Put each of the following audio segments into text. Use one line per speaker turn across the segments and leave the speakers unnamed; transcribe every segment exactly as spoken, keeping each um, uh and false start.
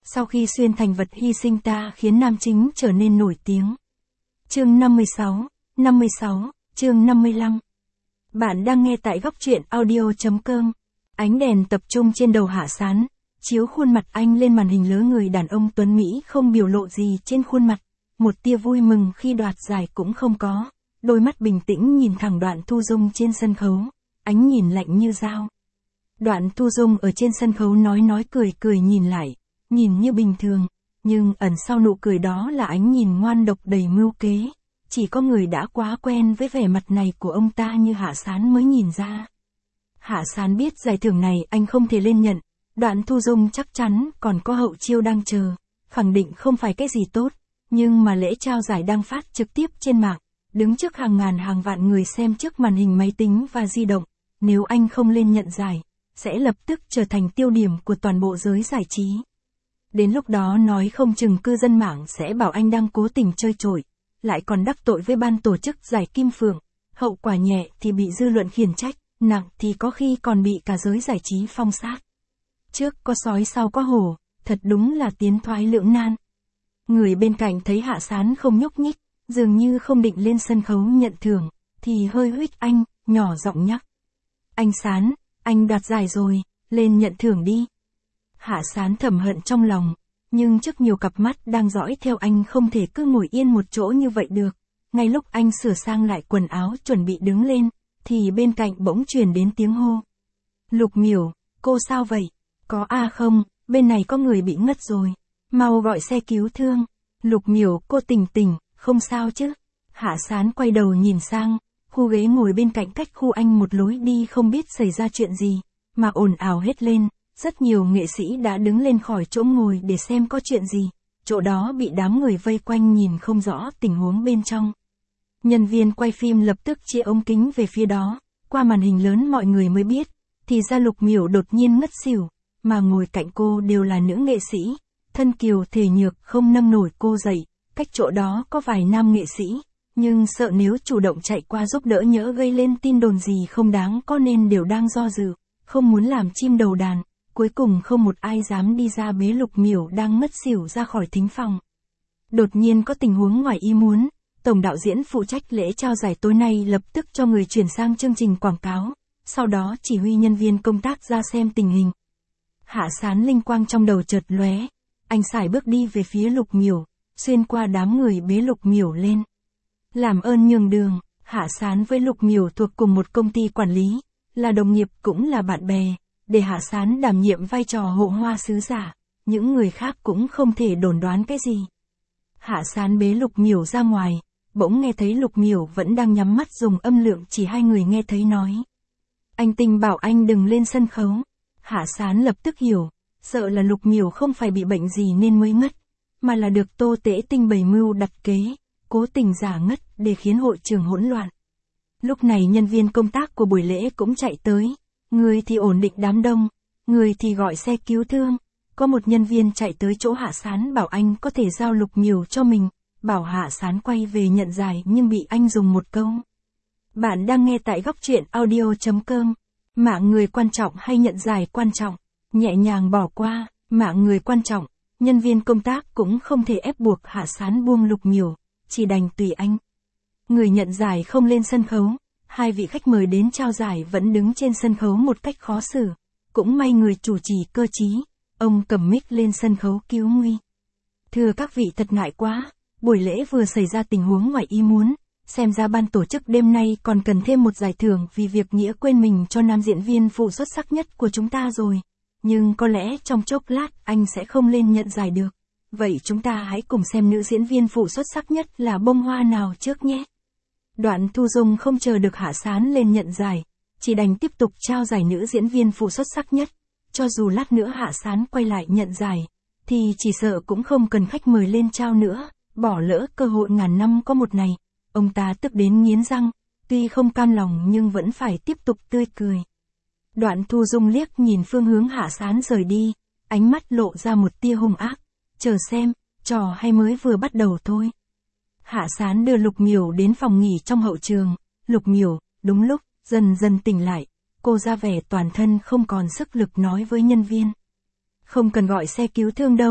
Sau khi xuyên thành vật hy sinh ta khiến nam chính trở nên nổi tiếng. Chương năm mươi sáu, năm mươi sáu, chương năm mươi lăm. Bạn đang nghe tại góc truyện audio chấm com. Ánh đèn tập trung trên đầu Hạ Sán, chiếu khuôn mặt anh lên màn hình lớn. Người đàn ông tuấn Mỹ không biểu lộ gì trên khuôn mặt, một tia vui mừng khi đoạt giải cũng không có, đôi mắt bình tĩnh nhìn thẳng Đoạn Thu Dung trên sân khấu, ánh nhìn lạnh như dao. Đoạn Thu Dung ở trên sân khấu nói nói cười cười nhìn lại, nhìn như bình thường, nhưng ẩn sau nụ cười đó là ánh nhìn ngoan độc đầy mưu kế. Chỉ có người đã quá quen với vẻ mặt này của ông ta như Hạ Sán mới nhìn ra. Hạ Sán biết giải thưởng này anh không thể lên nhận, Đoạn Thu Dung chắc chắn còn có hậu chiêu đang chờ, khẳng định không phải cái gì tốt, nhưng mà lễ trao giải đang phát trực tiếp trên mạng, đứng trước hàng ngàn hàng vạn người xem trước màn hình máy tính và di động, nếu anh không lên nhận giải, sẽ lập tức trở thành tiêu điểm của toàn bộ giới giải trí. Đến lúc đó nói không chừng cư dân mạng sẽ bảo anh đang cố tình chơi trội, lại còn đắc tội với ban tổ chức giải Kim Phượng, hậu quả nhẹ thì bị dư luận khiển trách, nặng thì có khi còn bị cả giới giải trí phong sát. Trước có sói sau có hổ, thật đúng là tiến thoái lưỡng nan. Người bên cạnh thấy Hạ Sán không nhúc nhích, dường như không định lên sân khấu nhận thưởng, thì hơi huých anh, nhỏ giọng nhắc. Anh Sán, anh đoạt giải rồi, lên nhận thưởng đi. Hạ Sán thầm hận trong lòng, nhưng trước nhiều cặp mắt đang dõi theo anh không thể cứ ngồi yên một chỗ như vậy được. Ngay lúc anh sửa sang lại quần áo chuẩn bị đứng lên, thì bên cạnh bỗng truyền đến tiếng hô. Lục Miểu, cô sao vậy? Có a à không, bên này có người bị ngất rồi. Mau gọi xe cứu thương. Lục Miểu, cô tỉnh tỉnh, không sao chứ? Hạ Sán quay đầu nhìn sang, khu ghế ngồi bên cạnh cách khu anh một lối đi không biết xảy ra chuyện gì, mà ồn ào hết lên. Rất nhiều nghệ sĩ đã đứng lên khỏi chỗ ngồi để xem có chuyện gì, chỗ đó bị đám người vây quanh nhìn không rõ tình huống bên trong. Nhân viên quay phim lập tức chia ống kính về phía đó, qua màn hình lớn mọi người mới biết, thì ra Lục Miểu đột nhiên ngất xỉu, mà ngồi cạnh cô đều là nữ nghệ sĩ, thân kiều thể nhược không nâng nổi cô dậy, cách chỗ đó có vài nam nghệ sĩ, nhưng sợ nếu chủ động chạy qua giúp đỡ nhỡ gây lên tin đồn gì không đáng có nên đều đang do dự, không muốn làm chim đầu đàn. Cuối cùng không một ai dám đi ra bế Lục Miểu đang ngất xỉu ra khỏi thính phòng. Đột nhiên có tình huống ngoài ý muốn, tổng đạo diễn phụ trách lễ trao giải tối nay lập tức cho người chuyển sang chương trình quảng cáo, sau đó chỉ huy nhân viên công tác ra xem tình hình. Hạ Sán linh quang trong đầu chợt lóe, anh sải bước đi về phía Lục Miểu, xuyên qua đám người bế Lục Miểu lên. Làm ơn nhường đường, Hạ Sán với Lục Miểu thuộc cùng một công ty quản lý, là đồng nghiệp cũng là bạn bè. Để Hạ Sán đảm nhiệm vai trò hộ hoa sứ giả, những người khác cũng không thể đồn đoán cái gì. Hạ Sán bế Lục Miểu ra ngoài, bỗng nghe thấy Lục Miểu vẫn đang nhắm mắt dùng âm lượng chỉ hai người nghe thấy nói. Anh Tinh bảo anh đừng lên sân khấu. Hạ Sán lập tức hiểu, sợ là Lục Miểu không phải bị bệnh gì nên mới ngất, mà là được Tô Tễ Tinh bày mưu đặt kế, cố tình giả ngất để khiến hội trường hỗn loạn. Lúc này nhân viên công tác của buổi lễ cũng chạy tới. Người thì ổn định đám đông, người thì gọi xe cứu thương. Có một nhân viên chạy tới chỗ Hạ Sán bảo anh có thể giao Lục Miểu cho mình, bảo Hạ Sán quay về nhận giải nhưng bị anh dùng một câu. Bạn đang nghe tại góc truyện audio chấm com. Mạng người quan trọng hay nhận giải quan trọng, nhẹ nhàng bỏ qua, mạng người quan trọng, nhân viên công tác cũng không thể ép buộc Hạ Sán buông Lục Miểu, chỉ đành tùy anh. Người nhận giải không lên sân khấu. Hai vị khách mời đến trao giải vẫn đứng trên sân khấu một cách khó xử. Cũng may người chủ trì cơ trí, ông cầm mic lên sân khấu cứu nguy. Thưa các vị, thật ngại quá, buổi lễ vừa xảy ra tình huống ngoài ý muốn, xem ra ban tổ chức đêm nay còn cần thêm một giải thưởng vì việc nghĩa quên mình cho nam diễn viên phụ xuất sắc nhất của chúng ta rồi. Nhưng có lẽ trong chốc lát anh sẽ không lên nhận giải được. Vậy chúng ta hãy cùng xem nữ diễn viên phụ xuất sắc nhất là bông hoa nào trước nhé. Đoạn Thu Dung không chờ được Hạ Sán lên nhận giải, chỉ đành tiếp tục trao giải nữ diễn viên phụ xuất sắc nhất. Cho dù lát nữa Hạ Sán quay lại nhận giải, thì chỉ sợ cũng không cần khách mời lên trao nữa, bỏ lỡ cơ hội ngàn năm có một này. Ông ta tức đến nghiến răng, tuy không cam lòng nhưng vẫn phải tiếp tục tươi cười. Đoạn Thu Dung liếc nhìn phương hướng Hạ Sán rời đi, ánh mắt lộ ra một tia hung ác. Chờ xem, trò hay mới vừa bắt đầu thôi. Hạ Sán đưa Lục Miểu đến phòng nghỉ trong hậu trường. Lục Miểu, đúng lúc, dần dần tỉnh lại. Cô ra vẻ toàn thân không còn sức lực nói với nhân viên. Không cần gọi xe cứu thương đâu,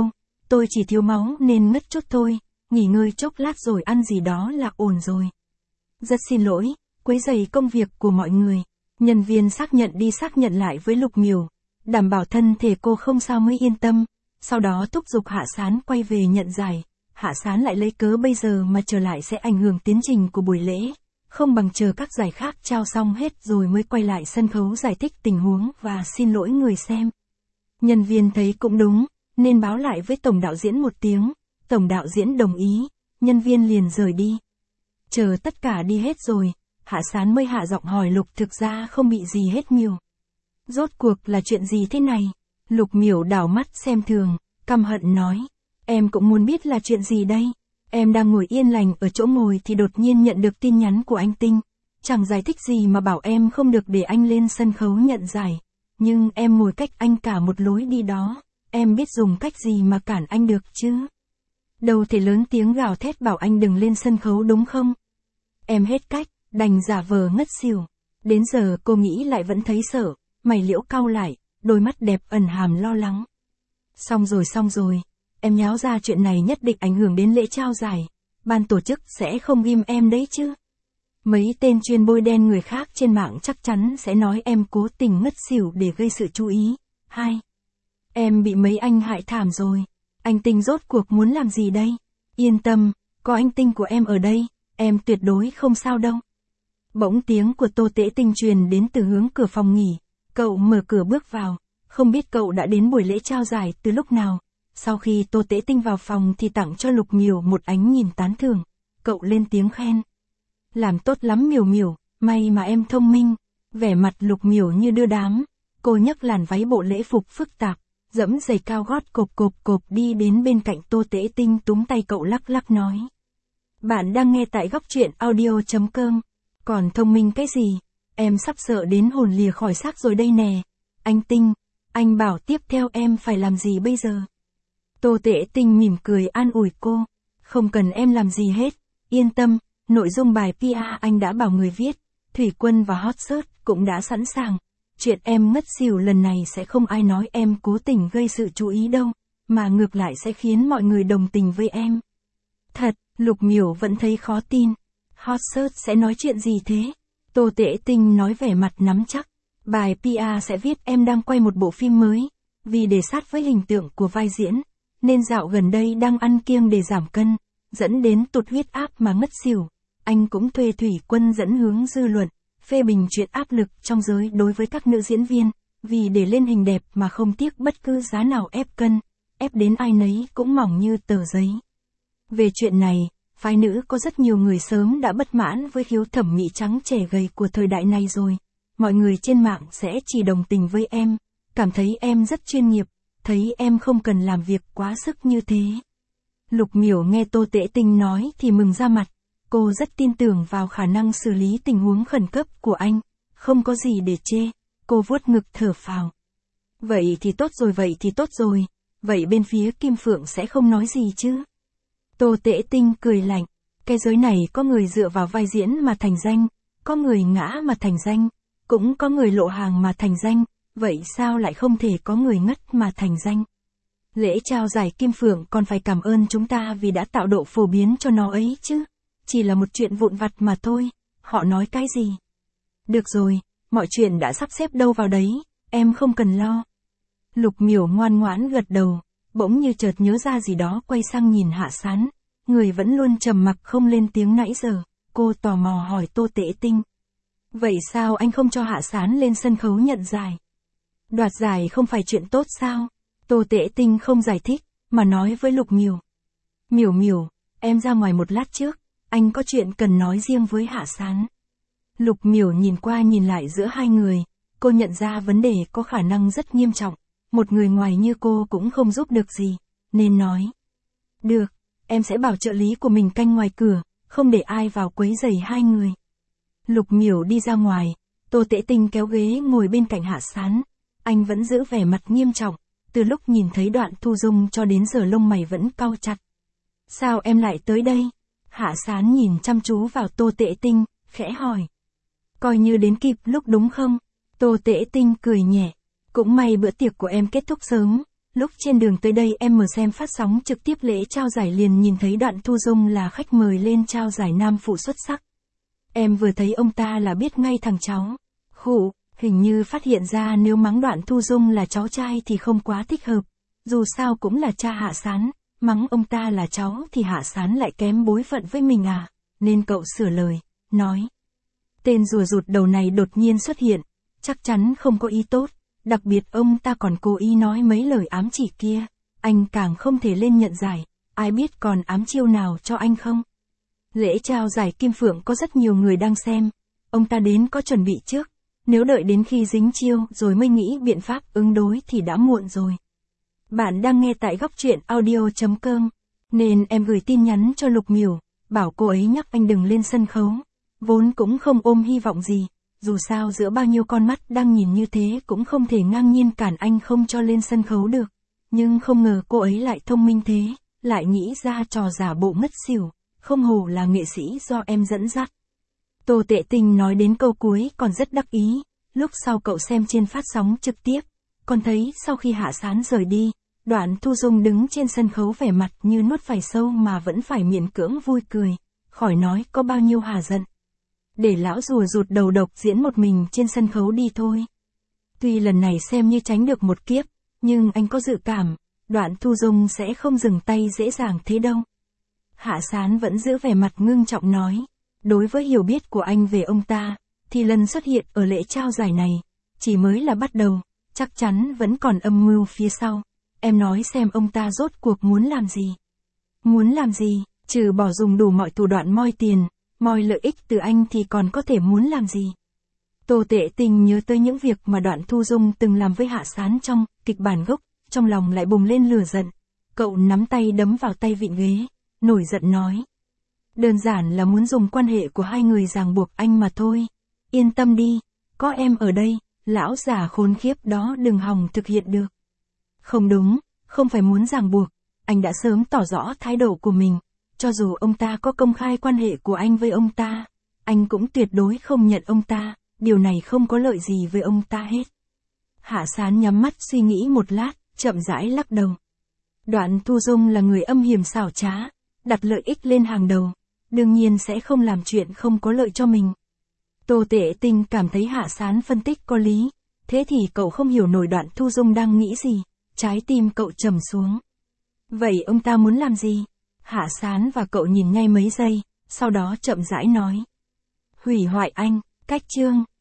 tôi chỉ thiếu máu nên ngất chút thôi, nghỉ ngơi chốc lát rồi ăn gì đó là ổn rồi. Rất xin lỗi, quấy rầy công việc của mọi người. Nhân viên xác nhận đi xác nhận lại với Lục Miểu, đảm bảo thân thể cô không sao mới yên tâm, sau đó thúc giục Hạ Sán quay về nhận giải. Hạ Sán lại lấy cớ bây giờ mà trở lại sẽ ảnh hưởng tiến trình của buổi lễ, không bằng chờ các giải khác trao xong hết rồi mới quay lại sân khấu giải thích tình huống và xin lỗi người xem. Nhân viên thấy cũng đúng, nên báo lại với tổng đạo diễn một tiếng, tổng đạo diễn đồng ý, nhân viên liền rời đi. Chờ tất cả đi hết rồi, Hạ Sán mới hạ giọng hỏi Lục, thực ra không bị gì hết Miểu. Rốt cuộc là chuyện gì thế này? Lục Miểu đảo mắt xem thường, căm hận nói, em cũng muốn biết là chuyện gì đây. Em đang ngồi yên lành ở chỗ ngồi thì đột nhiên nhận được tin nhắn của anh Tinh. Chẳng giải thích gì mà bảo em không được để anh lên sân khấu nhận giải. Nhưng em ngồi cách anh cả một lối đi đó. Em biết dùng cách gì mà cản anh được chứ? Đâu thể lớn tiếng gào thét bảo anh đừng lên sân khấu đúng không? Em hết cách, đành giả vờ ngất xỉu. Đến giờ cô nghĩ lại vẫn thấy sợ, mày liễu cau lại, đôi mắt đẹp ẩn hàm lo lắng. Xong rồi xong rồi. Em nháo ra chuyện này nhất định ảnh hưởng đến lễ trao giải. Ban tổ chức sẽ không ghim em đấy chứ. Mấy tên chuyên bôi đen người khác trên mạng chắc chắn sẽ nói em cố tình ngất xỉu để gây sự chú ý. Hai. Em bị mấy anh hại thảm rồi. Anh Tinh rốt cuộc muốn làm gì đây? Yên tâm, có anh Tinh của em ở đây, em tuyệt đối không sao đâu. Bỗng tiếng của Tô Tễ Tinh truyền đến từ hướng cửa phòng nghỉ. Cậu mở cửa bước vào, không biết cậu đã đến buổi lễ trao giải từ lúc nào. Sau khi Tô Tễ Tinh vào phòng thì tặng cho Lục Miểu một ánh nhìn tán thưởng, cậu lên tiếng khen. Làm tốt lắm Miểu Miểu, may mà em thông minh. Vẻ mặt Lục Miểu như đưa đám, cô nhấc làn váy bộ lễ phục phức tạp, dẫm giày cao gót cộp cộp cộp đi đến bên cạnh Tô Tễ Tinh túm tay cậu lắc lắc nói. Bạn đang nghe tại góc truyện audio chấm com, còn thông minh cái gì, em sắp sợ đến hồn lìa khỏi xác rồi đây nè. Anh Tinh, anh bảo tiếp theo em phải làm gì bây giờ? Tô Tễ Tinh mỉm cười an ủi cô, không cần em làm gì hết, yên tâm, nội dung bài pê e anh đã bảo người viết, Thủy Quân và Hot Search cũng đã sẵn sàng, chuyện em ngất xỉu lần này sẽ không ai nói em cố tình gây sự chú ý đâu, mà ngược lại sẽ khiến mọi người đồng tình với em. Thật, Lục Miểu vẫn thấy khó tin, Hot Search sẽ nói chuyện gì thế? Tô Tễ Tinh nói vẻ mặt nắm chắc, bài pê e sẽ viết em đang quay một bộ phim mới, vì để sát với hình tượng của vai diễn, nên dạo gần đây đang ăn kiêng để giảm cân, dẫn đến tụt huyết áp mà ngất xỉu. Anh cũng thuê Thủy Quân dẫn hướng dư luận, phê bình chuyện áp lực trong giới đối với các nữ diễn viên, vì để lên hình đẹp mà không tiếc bất cứ giá nào ép cân, ép đến ai nấy cũng mỏng như tờ giấy. Về chuyện này, phái nữ có rất nhiều người sớm đã bất mãn với khiếu thẩm mỹ trắng trẻ gầy của thời đại này rồi. Mọi người trên mạng sẽ chỉ đồng tình với em, cảm thấy em rất chuyên nghiệp, thấy em không cần làm việc quá sức như thế. Lục Miểu nghe Tô Tễ Tinh nói thì mừng ra mặt, cô rất tin tưởng vào khả năng xử lý tình huống khẩn cấp của anh, không có gì để chê, cô vuốt ngực thở phào. Vậy thì tốt rồi vậy thì tốt rồi, vậy bên phía Kim Phượng sẽ không nói gì chứ? Tô Tễ Tinh cười lạnh, cái giới này có người dựa vào vai diễn mà thành danh, có người ngã mà thành danh, cũng có người lộ hàng mà thành danh. Vậy sao lại không thể có người ngất mà thành danh? Lễ trao giải Kim Phượng còn phải cảm ơn chúng ta vì đã tạo độ phổ biến cho nó ấy chứ. Chỉ là một chuyện vụn vặt mà thôi, họ nói cái gì? Được rồi, mọi chuyện đã sắp xếp đâu vào đấy, em không cần lo. Lục Miểu ngoan ngoãn gật đầu, bỗng như chợt nhớ ra gì đó quay sang nhìn Hạ Sán, người vẫn luôn trầm mặc không lên tiếng nãy giờ, cô tò mò hỏi Tô Tễ Tinh. Vậy sao anh không cho Hạ Sán lên sân khấu nhận giải? Đoạt giải không phải chuyện tốt sao? Tô Tễ Tinh không giải thích, mà nói với Lục Miểu. Miểu Miểu, em ra ngoài một lát trước, anh có chuyện cần nói riêng với Hạ Sán. Lục Miểu nhìn qua nhìn lại giữa hai người, cô nhận ra vấn đề có khả năng rất nghiêm trọng, một người ngoài như cô cũng không giúp được gì, nên nói. Được, em sẽ bảo trợ lý của mình canh ngoài cửa, không để ai vào quấy rầy hai người. Lục Miểu đi ra ngoài, Tô Tễ Tinh kéo ghế ngồi bên cạnh Hạ Sán. Anh vẫn giữ vẻ mặt nghiêm trọng, từ lúc nhìn thấy Đoạn Thu Dung cho đến giờ lông mày vẫn cau chặt. Sao em lại tới đây? Hạ Sán nhìn chăm chú vào Tô Tễ Tinh, khẽ hỏi. Coi như đến kịp lúc đúng không? Tô Tễ Tinh cười nhẹ. Cũng may bữa tiệc của em kết thúc sớm, lúc trên đường tới đây em mở xem phát sóng trực tiếp lễ trao giải liền nhìn thấy Đoạn Thu Dung là khách mời lên trao giải nam phụ xuất sắc. Em vừa thấy ông ta là biết ngay thằng cháu. Khụ, hình như phát hiện ra nếu mắng Đoạn Thu Dung là cháu trai thì không quá thích hợp. Dù sao cũng là cha Hạ Sán, mắng ông ta là cháu thì Hạ Sán lại kém bối phận với mình à, nên cậu sửa lời, nói. Tên rùa rụt đầu này đột nhiên xuất hiện, chắc chắn không có ý tốt, đặc biệt ông ta còn cố ý nói mấy lời ám chỉ kia, anh càng không thể lên nhận giải, ai biết còn ám chiêu nào cho anh không. Lễ trao giải Kim Phượng có rất nhiều người đang xem, ông ta đến có chuẩn bị trước, nếu đợi đến khi dính chiêu rồi mới nghĩ biện pháp ứng đối thì đã muộn rồi. Bạn đang nghe tại góc truyện audio chấm com, nên em gửi tin nhắn cho Lục Miểu, bảo cô ấy nhắc anh đừng lên sân khấu, vốn cũng không ôm hy vọng gì, dù sao giữa bao nhiêu con mắt đang nhìn như thế cũng không thể ngang nhiên cản anh không cho lên sân khấu được, nhưng không ngờ cô ấy lại thông minh thế, lại nghĩ ra trò giả bộ ngất xỉu, không hổ là nghệ sĩ do em dẫn dắt. Tô Tệ Tình nói đến câu cuối còn rất đắc ý, lúc sau cậu xem trên phát sóng trực tiếp, còn thấy sau khi Hạ Sán rời đi, Đoạn Thu Dung đứng trên sân khấu vẻ mặt như nuốt phải sâu mà vẫn phải miễn cưỡng vui cười, khỏi nói có bao nhiêu hà giận. Để lão rùa rụt đầu độc diễn một mình trên sân khấu đi thôi. Tuy lần này xem như tránh được một kiếp, nhưng anh có dự cảm, Đoạn Thu Dung sẽ không dừng tay dễ dàng thế đâu. Hạ Sán vẫn giữ vẻ mặt ngưng trọng nói, đối với hiểu biết của anh về ông ta, thì lần xuất hiện ở lễ trao giải này, chỉ mới là bắt đầu, chắc chắn vẫn còn âm mưu phía sau. Em nói xem ông ta rốt cuộc muốn làm gì? Muốn làm gì, trừ bỏ dùng đủ mọi thủ đoạn moi tiền, moi lợi ích từ anh thì còn có thể muốn làm gì? Tô Tệ Tình nhớ tới những việc mà Đoạn Thu Dung từng làm với Hạ Sán trong kịch bản gốc, trong lòng lại bùng lên lửa giận. Cậu nắm tay đấm vào tay vịn ghế, nổi giận nói. Đơn giản là muốn dùng quan hệ của hai người ràng buộc anh mà thôi. Yên tâm đi, có em ở đây, lão già khốn khiếp đó đừng hòng thực hiện được. Không đúng, không phải muốn ràng buộc, anh đã sớm tỏ rõ thái độ của mình, cho dù ông ta có công khai quan hệ của anh với ông ta, anh cũng tuyệt đối không nhận ông ta, điều này không có lợi gì với ông ta hết. Hạ Sán nhắm mắt suy nghĩ một lát, chậm rãi lắc đầu. Đoạn Thu Dung là người âm hiểm xảo trá, đặt lợi ích lên hàng đầu, đương nhiên sẽ không làm chuyện không có lợi cho mình. Tô Tệ Tình cảm thấy Hạ Sán phân tích có lý, thế thì cậu không hiểu nổi Đoạn Thu Dung đang nghĩ gì, trái tim cậu trầm xuống. Vậy ông ta muốn làm gì? Hạ Sán và cậu nhìn ngay mấy giây, sau đó chậm rãi nói. Hủy hoại anh, cách chương.